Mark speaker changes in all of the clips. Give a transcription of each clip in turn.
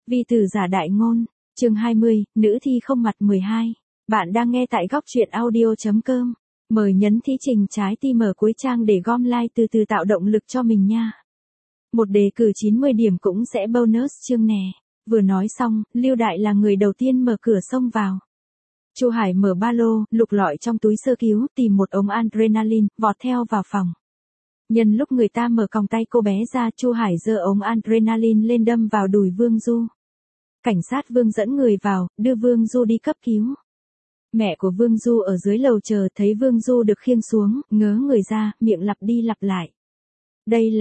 Speaker 1: Vi tử giả đại ngôn, chương 20, nữ thi không mặt 12. Bạn đang nghe tại góc truyện audio.com. Mời nhấn thí trình trái tim ở cuối trang để gom like từ từ tạo động lực cho mình nha. Một đề cử 90 điểm cũng sẽ bonus chương nè. Vừa nói xong, Lưu Đại là người đầu tiên mở cửa xông vào. Chu Hải mở ba lô, lục lọi trong túi sơ cứu, tìm một ống adrenaline, vọt theo vào phòng. Nhân lúc người ta mở còng tay cô bé ra, Chu Hải giơ ống adrenaline lên đâm vào đùi Vương Du. Cảnh sát Vương dẫn người vào, đưa Vương Du đi cấp cứu. Mẹ của Vương Du ở dưới lầu chờ thấy Vương Du được khiêng xuống, ngớ người ra, miệng lặp đi lặp lại. Đây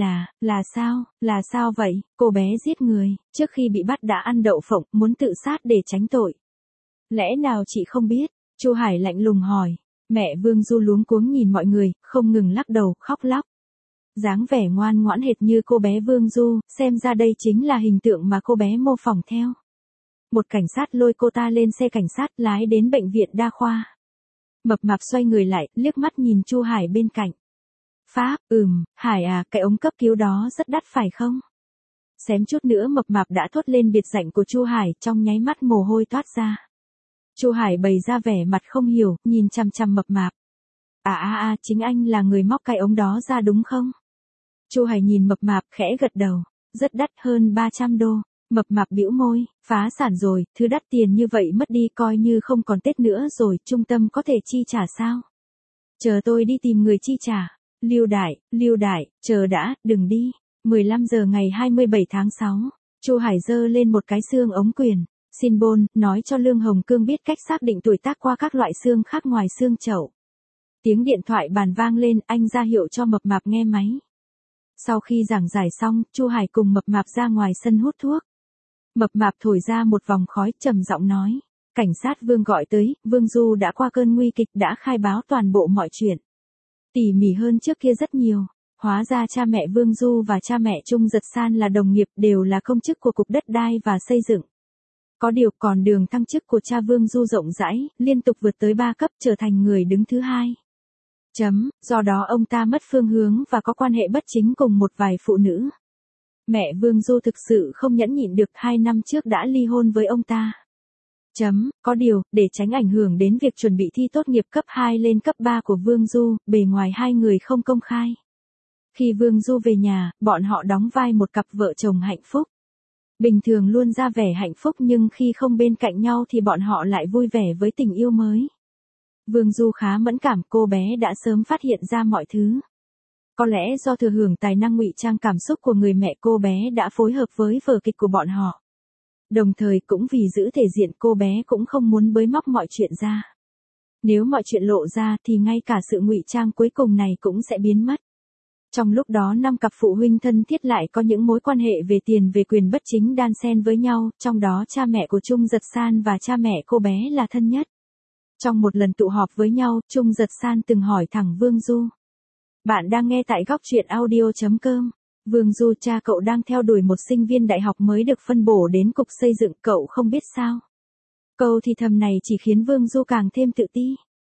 Speaker 1: là sao vậy, cô bé giết người, trước khi bị bắt đã ăn đậu phộng, muốn tự sát để tránh tội. Lẽ nào chị không biết? Chu Hải lạnh lùng hỏi. Mẹ Vương Du luống cuống nhìn mọi người, không ngừng lắc đầu, khóc lóc. Dáng vẻ ngoan ngoãn hệt như cô bé Vương Du, xem ra đây chính là hình tượng mà cô bé mô phỏng theo. Một cảnh sát lôi cô ta lên xe cảnh sát lái đến bệnh viện đa khoa. Mập mạp xoay người lại, liếc mắt nhìn Chu Hải bên cạnh. Pháp, Hải à, cái ống cấp cứu đó rất đắt phải không? Xém chút nữa mập mạp đã thốt lên biệt danh của Chu Hải, trong nháy mắt mồ hôi toát ra. Chu Hải bày ra vẻ mặt không hiểu, nhìn chằm chằm mập mạp. Chính anh là người móc cái ống đó ra đúng không? Chu Hải nhìn mập mạp khẽ gật đầu. Rất đắt, hơn 300 đô. Mập mạp bĩu môi, phá sản rồi, thứ đắt tiền như vậy mất đi coi như không còn Tết nữa rồi, trung tâm có thể chi trả sao? Chờ tôi đi tìm người chi trả. Lưu Đại, chờ đã, đừng đi. 15 giờ ngày 27 tháng 6, Chu Hải giơ lên một cái xương ống quyền. Xin bôn, nói cho Lương Hồng Cương biết cách xác định tuổi tác qua các loại xương khác ngoài xương chậu. Tiếng điện thoại bàn vang lên, anh ra hiệu cho mập mạp nghe máy. Sau khi giảng giải xong, Chu Hải cùng mập mạp ra ngoài sân hút thuốc. Mập mạp thổi ra một vòng khói, trầm giọng nói. Cảnh sát Vương gọi tới, Vương Du đã qua cơn nguy kịch, đã khai báo toàn bộ mọi chuyện. Tỉ mỉ hơn trước kia rất nhiều. Hóa ra cha mẹ Vương Du và cha mẹ Trung Giật San là đồng nghiệp, đều là công chức của Cục Đất đai và Xây dựng. Có điều còn đường thăng chức của cha Vương Du rộng rãi, liên tục vượt tới 3 cấp, trở thành người đứng thứ 2. Do đó ông ta mất phương hướng và có quan hệ bất chính cùng một vài phụ nữ. Mẹ Vương Du thực sự không nhẫn nhịn được, 2 năm trước đã ly hôn với ông ta. Có điều, để tránh ảnh hưởng đến việc chuẩn bị thi tốt nghiệp cấp 2 lên cấp 3 của Vương Du, bề ngoài hai người không công khai. Khi Vương Du về nhà, bọn họ đóng vai một cặp vợ chồng hạnh phúc. Bình thường luôn ra vẻ hạnh phúc nhưng khi không bên cạnh nhau thì bọn họ lại vui vẻ với tình yêu mới. Vương Du khá mẫn cảm, cô bé đã sớm phát hiện ra mọi thứ. Có lẽ do thừa hưởng tài năng ngụy trang cảm xúc của người mẹ, cô bé đã phối hợp với vở kịch của bọn họ. Đồng thời cũng vì giữ thể diện, cô bé cũng không muốn bới móc mọi chuyện ra. Nếu mọi chuyện lộ ra thì ngay cả sự ngụy trang cuối cùng này cũng sẽ biến mất. Trong lúc đó 5 cặp phụ huynh thân thiết lại có những mối quan hệ về tiền về quyền bất chính đan xen với nhau, trong đó cha mẹ của Trung Giật San và cha mẹ cô bé là thân nhất. Trong một lần tụ họp với nhau, Trung Giật San từng hỏi thẳng Vương Du. Bạn đang nghe tại góc truyện audio.com. Vương Du, cha cậu đang theo đuổi một sinh viên đại học mới được phân bổ đến Cục Xây dựng, cậu không biết sao? Câu thì thầm này chỉ khiến Vương Du càng thêm tự ti.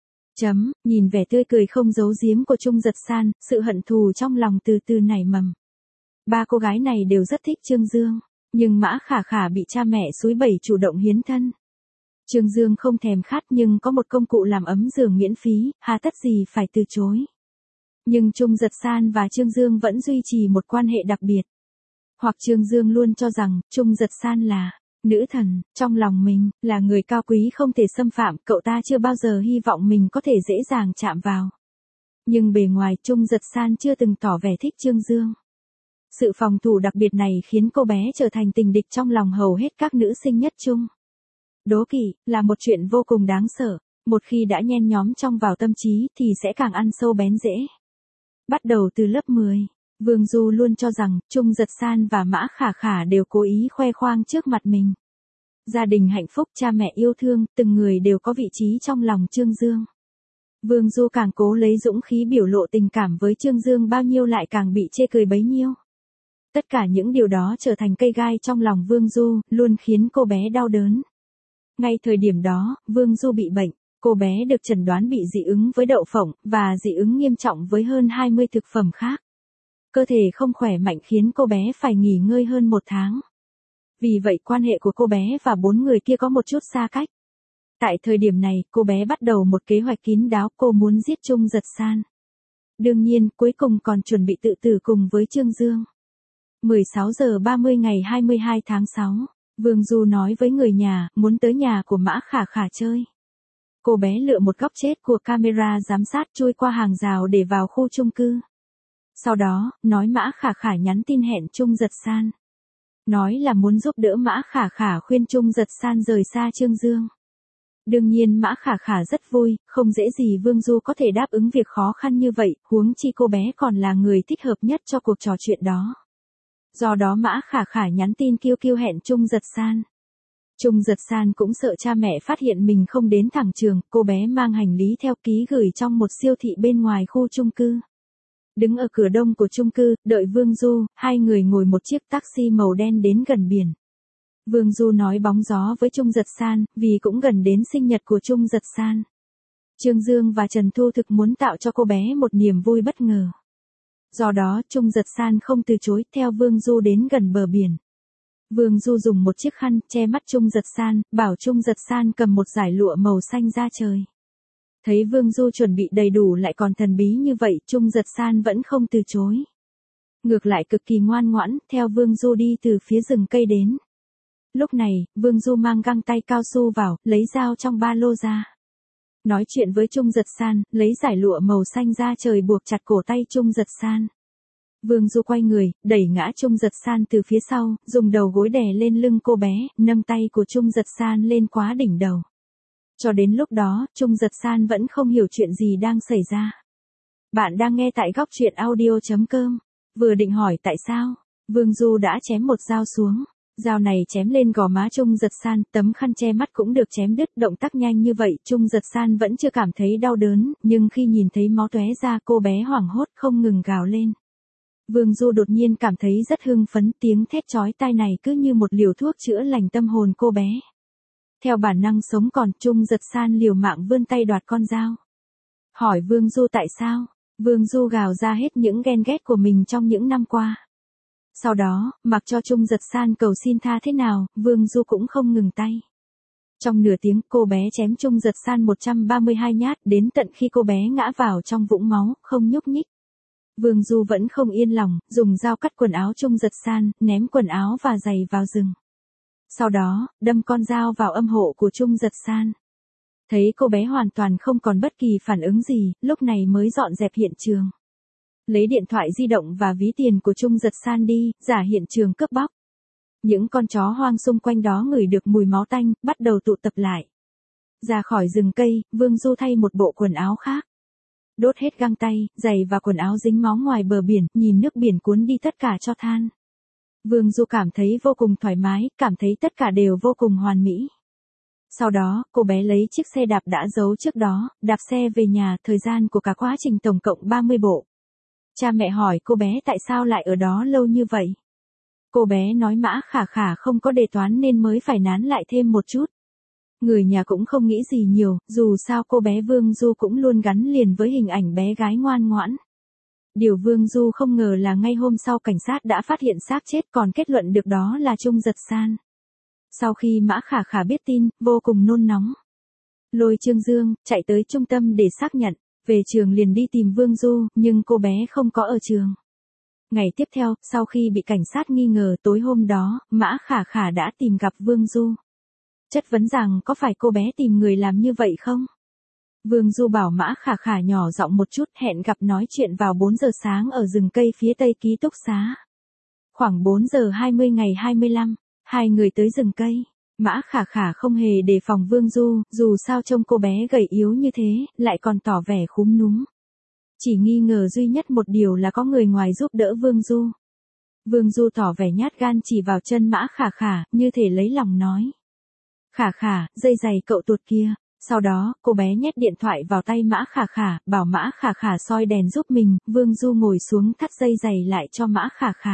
Speaker 1: Nhìn vẻ tươi cười không giấu giếm của Trung Giật San, sự hận thù trong lòng từ từ nảy mầm. 3 cô gái này đều rất thích Trương Dương, nhưng Mã Khả Khả bị cha mẹ xúi bẩy chủ động hiến thân. Trương Dương không thèm khát nhưng có một công cụ làm ấm giường miễn phí, hà tất gì phải từ chối. Nhưng Trung Giật San và Trương Dương vẫn duy trì một quan hệ đặc biệt. Hoặc Trương Dương luôn cho rằng Trung Giật San là nữ thần, trong lòng mình, là người cao quý không thể xâm phạm, cậu ta chưa bao giờ hy vọng mình có thể dễ dàng chạm vào. Nhưng bề ngoài Trung Giật San chưa từng tỏ vẻ thích Trương Dương. Sự phòng thủ đặc biệt này khiến cô bé trở thành tình địch trong lòng hầu hết các nữ sinh nhất Trung. Đố kỵ là một chuyện vô cùng đáng sợ, một khi đã nhen nhóm trong vào tâm trí thì sẽ càng ăn sâu bén rễ. Bắt đầu từ lớp 10, Vương Du luôn cho rằng Trung Giật San và Mã Khả Khả đều cố ý khoe khoang trước mặt mình. Gia đình hạnh phúc, cha mẹ yêu thương, từng người đều có vị trí trong lòng Trương Dương. Vương Du càng cố lấy dũng khí biểu lộ tình cảm với Trương Dương bao nhiêu lại càng bị chê cười bấy nhiêu. Tất cả những điều đó trở thành cây gai trong lòng Vương Du, luôn khiến cô bé đau đớn. Ngay thời điểm đó, Vương Du bị bệnh. Cô bé được chẩn đoán bị dị ứng với đậu phộng, và dị ứng nghiêm trọng với hơn 20 thực phẩm khác. Cơ thể không khỏe mạnh khiến cô bé phải nghỉ ngơi hơn 1 tháng. Vì vậy quan hệ của cô bé và 4 người kia có một chút xa cách. Tại thời điểm này, cô bé bắt đầu một kế hoạch kín đáo, cô muốn giết Trung Giật San. Đương nhiên, cuối cùng còn chuẩn bị tự tử cùng với Trương Dương. 16 giờ 30 ngày 22 tháng 6, Vương Du nói với người nhà, muốn tới nhà của Mã Khả Khả chơi. Cô bé lựa một góc chết của camera giám sát chui qua hàng rào để vào khu chung cư. Sau đó, nói Mã Khả Khả nhắn tin hẹn Trung Giật San. Nói là muốn giúp đỡ Mã Khả Khả khuyên Trung Giật San rời xa Trương Dương. Đương nhiên Mã Khả Khả rất vui, không dễ gì Vương Du có thể đáp ứng việc khó khăn như vậy, huống chi cô bé còn là người thích hợp nhất cho cuộc trò chuyện đó. Do đó Mã Khả Khả nhắn tin kêu hẹn Trung Giật San. Trung Giật San cũng sợ cha mẹ phát hiện mình không đến thẳng trường, cô bé mang hành lý theo ký gửi trong một siêu thị bên ngoài khu chung cư. Đứng ở cửa đông của chung cư, đợi Vương Du, hai người ngồi một chiếc taxi màu đen đến gần biển. Vương Du nói bóng gió với Trung Giật San, vì cũng gần đến sinh nhật của Trung Giật San. Trương Dương và Trần Thu thực muốn tạo cho cô bé một niềm vui bất ngờ. Do đó Trung Giật San không từ chối, theo Vương Du đến gần bờ biển. Vương Du dùng một chiếc khăn che mắt Trung Giật San, bảo Trung Giật San cầm một dải lụa màu xanh ra trời. Thấy Vương Du chuẩn bị đầy đủ lại còn thần bí như vậy, Trung Giật San vẫn không từ chối. Ngược lại cực kỳ ngoan ngoãn, theo Vương Du đi từ phía rừng cây đến. Lúc này, Vương Du mang găng tay cao su vào, lấy dao trong ba lô ra. Nói chuyện với Trung Giật San, lấy dải lụa màu xanh ra trời buộc chặt cổ tay Trung Giật San. Vương Du quay người, đẩy ngã Trung Giật San từ phía sau, dùng đầu gối đè lên lưng cô bé, nâng tay của Trung Giật San lên quá đỉnh đầu. Cho đến lúc đó, Trung Giật San vẫn không hiểu chuyện gì đang xảy ra. Bạn đang nghe tại góc truyện audio.com. Vừa định hỏi tại sao, Vương Du đã chém một dao xuống. Dao này chém lên gò má Trung Giật San, tấm khăn che mắt cũng được chém đứt, động tác nhanh như vậy, Trung Giật San vẫn chưa cảm thấy đau đớn, nhưng khi nhìn thấy máu tóe ra cô bé hoảng hốt không ngừng gào lên. Vương Du đột nhiên cảm thấy rất hưng phấn, tiếng thét chói tai này cứ như một liều thuốc chữa lành tâm hồn cô bé. Theo bản năng sống còn, Trung Giật San liều mạng vươn tay đoạt con dao. Hỏi Vương Du tại sao, Vương Du gào ra hết những ghen ghét của mình trong những năm qua. Sau đó, mặc cho Trung Giật San cầu xin tha thế nào, Vương Du cũng không ngừng tay. Trong nửa tiếng, cô bé chém Trung Giật San 132 nhát, đến tận khi cô bé ngã vào trong vũng máu, không nhúc nhích. Vương Du vẫn không yên lòng, dùng dao cắt quần áo Trung Giật San, ném quần áo và giày vào rừng. Sau đó, đâm con dao vào âm hộ của Trung Giật San. Thấy cô bé hoàn toàn không còn bất kỳ phản ứng gì, lúc này mới dọn dẹp hiện trường. Lấy điện thoại di động và ví tiền của Trung Giật San đi, giả hiện trường cướp bóc. Những con chó hoang xung quanh đó ngửi được mùi máu tanh, bắt đầu tụ tập lại. Ra khỏi rừng cây, Vương Du thay một bộ quần áo khác. Đốt hết găng tay, giày và quần áo dính máu ngoài bờ biển, nhìn nước biển cuốn đi tất cả cho than. Vương Du cảm thấy vô cùng thoải mái, cảm thấy tất cả đều vô cùng hoàn mỹ. Sau đó, cô bé lấy chiếc xe đạp đã giấu trước đó, đạp xe về nhà, thời gian của cả quá trình tổng cộng 30 bộ. Cha mẹ hỏi cô bé tại sao lại ở đó lâu như vậy. Cô bé nói Mã Khả Khả không có đề toán nên mới phải nán lại thêm một chút. Người nhà cũng không nghĩ gì nhiều, dù sao cô bé Vương Du cũng luôn gắn liền với hình ảnh bé gái ngoan ngoãn. Điều Vương Du không ngờ là ngay hôm sau cảnh sát đã phát hiện xác chết, còn kết luận được đó là Trung Giật San. Sau khi Mã Khả Khả biết tin, vô cùng nôn nóng. Lôi Trương Dương, chạy tới trung tâm để xác nhận, về trường liền đi tìm Vương Du, nhưng cô bé không có ở trường. Ngày tiếp theo, sau khi bị cảnh sát nghi ngờ, tối hôm đó, Mã Khả Khả đã tìm gặp Vương Du. Chất vấn rằng có phải cô bé tìm người làm như vậy không? Vương Du bảo Mã Khả Khả nhỏ giọng một chút, hẹn gặp nói chuyện vào 4 giờ sáng ở rừng cây phía tây ký túc xá. Khoảng 4 giờ 20 ngày 25, hai người tới rừng cây. Mã Khả Khả không hề đề phòng Vương Du, dù sao trông cô bé gầy yếu như thế, lại còn tỏ vẻ khúm núm. Chỉ nghi ngờ duy nhất một điều là có người ngoài giúp đỡ Vương Du. Vương Du tỏ vẻ nhát gan chỉ vào chân Mã Khả Khả, như thể lấy lòng nói. Khả Khả, dây giày cậu tuột kia. Sau đó, cô bé nhét điện thoại vào tay Mã Khả Khả, bảo Mã Khả Khả soi đèn giúp mình, Vương Du ngồi xuống thắt dây giày lại cho Mã Khả Khả.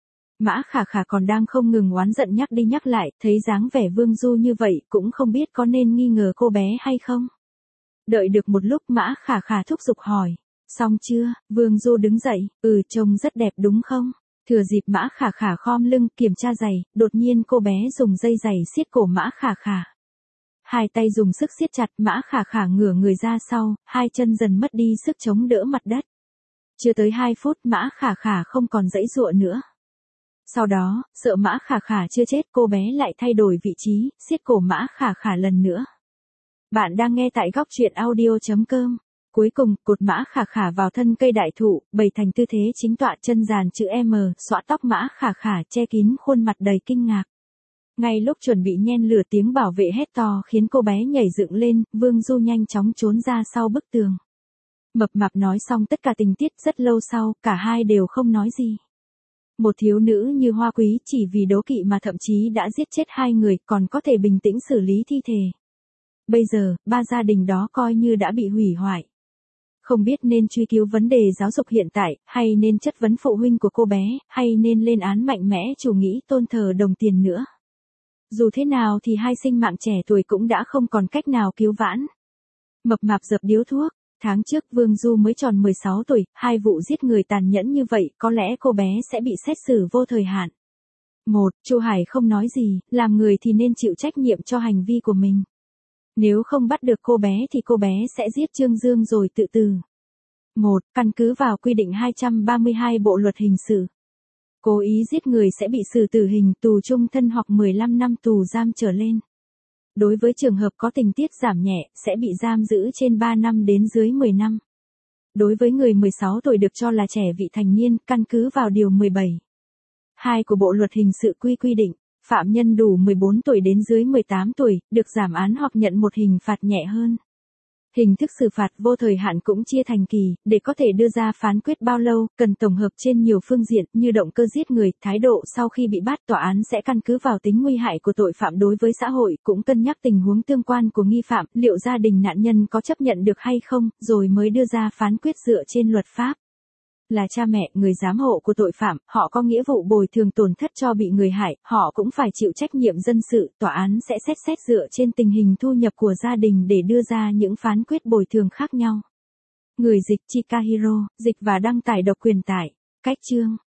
Speaker 1: Mã Khả Khả còn đang không ngừng oán giận nhắc đi nhắc lại, thấy dáng vẻ Vương Du như vậy, cũng không biết có nên nghi ngờ cô bé hay không. Đợi được một lúc Mã Khả Khả thúc giục hỏi, xong chưa, Vương Du đứng dậy, trông rất đẹp đúng không? Thừa dịp Mã Khả Khả khom lưng kiểm tra giày, đột nhiên cô bé dùng dây giày siết cổ Mã Khả Khả. Hai tay dùng sức siết chặt, Mã Khả Khả ngửa người ra sau, hai chân dần mất đi sức chống đỡ mặt đất. Chưa tới 2 phút Mã Khả Khả không còn giãy giụa nữa. Sau đó, sợ Mã Khả Khả chưa chết, cô bé lại thay đổi vị trí, siết cổ Mã Khả Khả lần nữa. Bạn đang nghe tại góc truyện audio.com. Cuối cùng, cột Mã Khả Khả vào thân cây đại thụ, bày thành tư thế chính tọa, chân dàn chữ M, xõa tóc Mã Khả Khả che kín khuôn mặt đầy kinh ngạc. Ngay lúc chuẩn bị nhen lửa, tiếng bảo vệ hét to khiến cô bé nhảy dựng lên, Vương Du nhanh chóng trốn ra sau bức tường. Mập Mạp nói xong tất cả tình tiết, rất lâu sau, cả hai đều không nói gì. Một thiếu nữ như Hoa Quý chỉ vì đố kỵ mà thậm chí đã giết chết 2 người, còn có thể bình tĩnh xử lý thi thể. Bây giờ, 3 gia đình đó coi như đã bị hủy hoại. Không biết nên truy cứu vấn đề giáo dục hiện tại, hay nên chất vấn phụ huynh của cô bé, hay nên lên án mạnh mẽ chủ nghĩa tôn thờ đồng tiền nữa. Dù thế nào thì 2 sinh mạng trẻ tuổi cũng đã không còn cách nào cứu vãn. Mập Mạp dập điếu thuốc. Tháng trước Vương Du mới tròn 16 tuổi, 2 vụ giết người tàn nhẫn như vậy, có lẽ cô bé sẽ bị xét xử vô thời hạn. Chu Hải không nói gì, làm người thì nên chịu trách nhiệm cho hành vi của mình. Nếu không bắt được cô bé thì cô bé sẽ giết Trương Dương rồi tự tử. Căn cứ vào quy định 232 Bộ luật hình sự. Cố ý giết người sẽ bị xử tử hình, tù chung thân hoặc 15 năm tù giam trở lên. Đối với trường hợp có tình tiết giảm nhẹ, sẽ bị giam giữ trên 3 năm đến dưới 10 năm. Đối với người 16 tuổi được cho là trẻ vị thành niên, căn cứ vào điều 17.2 của Bộ luật hình sự quy định, phạm nhân đủ 14 tuổi đến dưới 18 tuổi, được giảm án hoặc nhận một hình phạt nhẹ hơn. Hình thức xử phạt vô thời hạn cũng chia thành kỳ, để có thể đưa ra phán quyết bao lâu, cần tổng hợp trên nhiều phương diện, như động cơ giết người, thái độ sau khi bị bắt. Tòa án sẽ căn cứ vào tính nguy hại của tội phạm đối với xã hội, cũng cân nhắc tình huống tương quan của nghi phạm, liệu gia đình nạn nhân có chấp nhận được hay không, rồi mới đưa ra phán quyết dựa trên luật pháp. Là cha mẹ, người giám hộ của tội phạm, họ có nghĩa vụ bồi thường tổn thất cho bị người hại, họ cũng phải chịu trách nhiệm dân sự, tòa án sẽ xét dựa trên tình hình thu nhập của gia đình để đưa ra những phán quyết bồi thường khác nhau. Người dịch Chikahiro, dịch và đăng tải độc quyền tại Cách chương.